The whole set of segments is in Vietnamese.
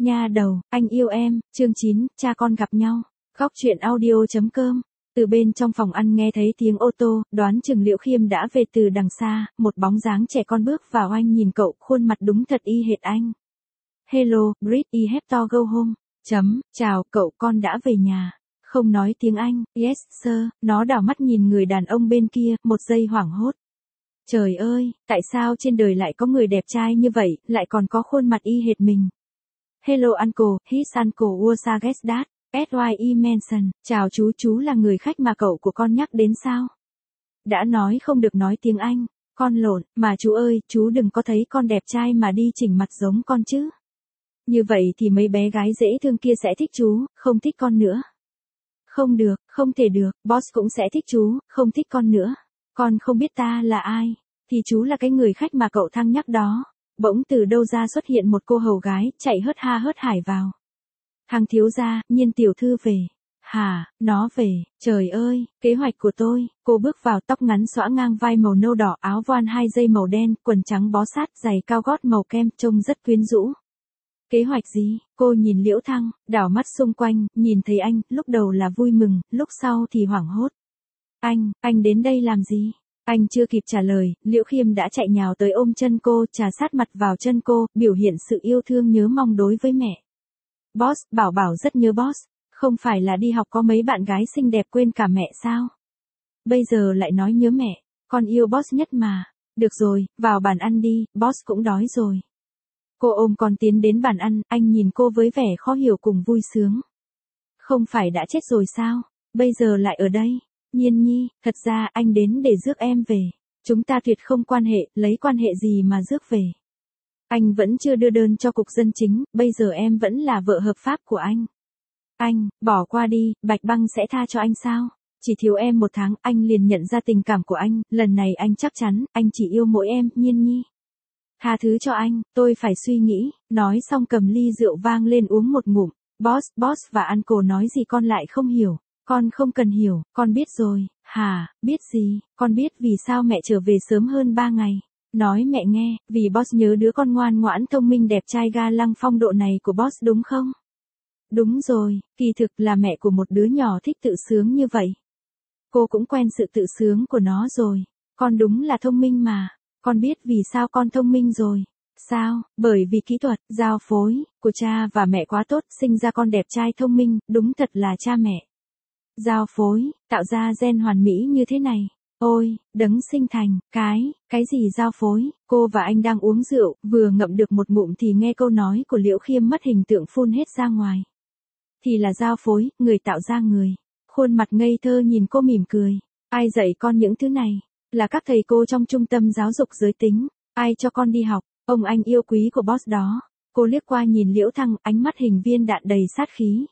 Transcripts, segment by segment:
Nha đầu, anh yêu em, chương 9, cha con gặp nhau. Góc truyện audio.com. Từ bên trong phòng ăn nghe thấy tiếng ô tô, đoán chừng Liễu Khiêm đã về từ đằng xa, một bóng dáng trẻ con bước vào. Anh nhìn cậu, khuôn mặt đúng thật y hệt anh. Hello, Brit, I have to go home. Chào, cậu, con đã về nhà. Không nói tiếng Anh, yes sir. Nó đảo mắt nhìn người đàn ông bên kia, một giây hoảng hốt. Trời ơi, tại sao trên đời lại có người đẹp trai như vậy, lại còn có khuôn mặt y hệt mình. Hello uncle, his uncle was a guest that. S.Y.E. Manson, chào chú là người khách mà cậu của con nhắc đến sao? Đã nói không được nói tiếng Anh, con lộn, mà chú ơi, chú đừng có thấy con đẹp trai mà đi chỉnh mặt giống con chứ. Như vậy thì mấy bé gái dễ thương kia sẽ thích chú, không thích con nữa. Không được, không thể được, boss cũng sẽ thích chú, không thích con nữa. Con không biết ta là ai, thì chú là cái người khách mà cậu thăng nhắc đó. Bỗng từ đâu ra xuất hiện một cô hầu gái, chạy hớt ha hớt hải vào. Thằng thiếu gia, Nhiên tiểu thư về. Hả, nó về, trời ơi, kế hoạch của tôi. Cô bước vào, tóc ngắn xõa ngang vai màu nâu đỏ, áo voan 2 dây màu đen, quần trắng bó sát, giày cao gót màu kem, trông rất quyến rũ. Kế hoạch gì? Cô nhìn Liễu Thăng, đảo mắt xung quanh, nhìn thấy anh, lúc đầu là vui mừng, lúc sau thì hoảng hốt. Anh đến đây làm gì? Anh chưa kịp trả lời, Liễu Khiêm đã chạy nhào tới ôm chân cô, trà sát mặt vào chân cô, biểu hiện sự yêu thương nhớ mong đối với mẹ. Boss, Bảo rất nhớ boss, không phải là đi học có mấy bạn gái xinh đẹp quên cả mẹ sao? Bây giờ lại nói nhớ mẹ, con yêu boss nhất mà. Được rồi, vào bàn ăn đi, boss cũng đói rồi. Cô ôm con tiến đến bàn ăn, anh nhìn cô với vẻ khó hiểu cùng vui sướng. Không phải đã chết rồi sao? Bây giờ lại ở đây. Nhiên nhi, thật ra anh đến để rước em về. Chúng ta tuyệt không quan hệ, lấy quan hệ gì mà rước về. Anh vẫn chưa đưa đơn cho cục dân chính, bây giờ em vẫn là vợ hợp pháp của anh. Anh, bỏ qua đi, Bạch Băng sẽ tha cho anh sao? Chỉ thiếu em 1 tháng, anh liền nhận ra tình cảm của anh, lần này anh chắc chắn, anh chỉ yêu mỗi em, Nhiên nhi. Tha thứ cho anh, tôi phải suy nghĩ, nói xong cầm ly rượu vang lên uống một ngụm. Boss và uncle nói gì con lại không hiểu. Con không cần hiểu, con biết rồi. Hả, biết gì? Con biết vì sao mẹ trở về sớm hơn 3 ngày. Nói mẹ nghe, vì boss nhớ đứa con ngoan ngoãn thông minh đẹp trai ga lăng phong độ này của boss đúng không? Đúng rồi, kỳ thực là mẹ của một đứa nhỏ thích tự sướng như vậy. Cô cũng quen sự tự sướng của nó rồi. Con đúng là thông minh mà. Con biết vì sao con thông minh rồi. Sao? Bởi vì kỹ thuật, giao phối, của cha và mẹ quá tốt, sinh ra con đẹp trai thông minh, đúng thật là cha mẹ. Giao phối, tạo ra gen hoàn mỹ như thế này. Ôi, đấng sinh thành, cái gì giao phối? Cô và anh đang uống rượu, vừa ngậm được một ngụm thì nghe câu nói của Liễu Khiêm mất hình tượng phun hết ra ngoài. Thì là giao phối, người tạo ra người. Khuôn mặt ngây thơ nhìn cô mỉm cười. Ai dạy con những thứ này? Là các thầy cô trong trung tâm giáo dục giới tính. Ai cho con đi học? Ông anh yêu quý của boss đó. Cô liếc qua nhìn Liễu Thăng, ánh mắt hình viên đạn đầy sát khí.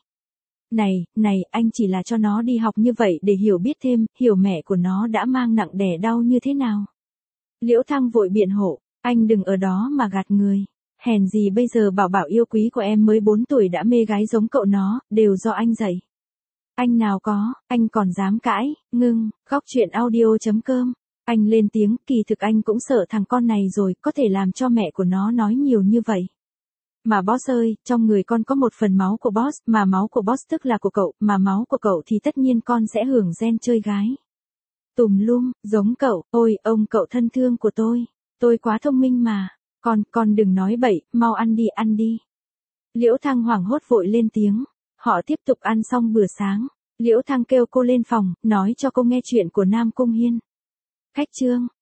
Này, anh chỉ là cho nó đi học như vậy để hiểu biết thêm, hiểu mẹ của nó đã mang nặng đẻ đau như thế nào. Liễu Thăng vội biện hộ, anh đừng ở đó mà gạt người. Hèn gì bây giờ Bảo yêu quý của em mới 4 tuổi đã mê gái giống cậu nó, đều do anh dạy. Anh nào có, anh còn dám cãi, ngưng, góc truyện audio.com. Anh lên tiếng, kỳ thực anh cũng sợ thằng con này rồi, có thể làm cho mẹ của nó nói nhiều như vậy. Mà boss ơi, trong người con có một phần máu của boss, mà máu của boss tức là của cậu, mà máu của cậu thì tất nhiên con sẽ hưởng gen chơi gái. Tùm lum, giống cậu, ôi, ông cậu thân thương của tôi quá thông minh mà. Con đừng nói bậy, mau ăn đi. Liễu Thăng hoảng hốt vội lên tiếng. Họ tiếp tục ăn xong bữa sáng. Liễu Thăng kêu cô lên phòng, nói cho cô nghe chuyện của Nam Cung Hiên. Khách trương,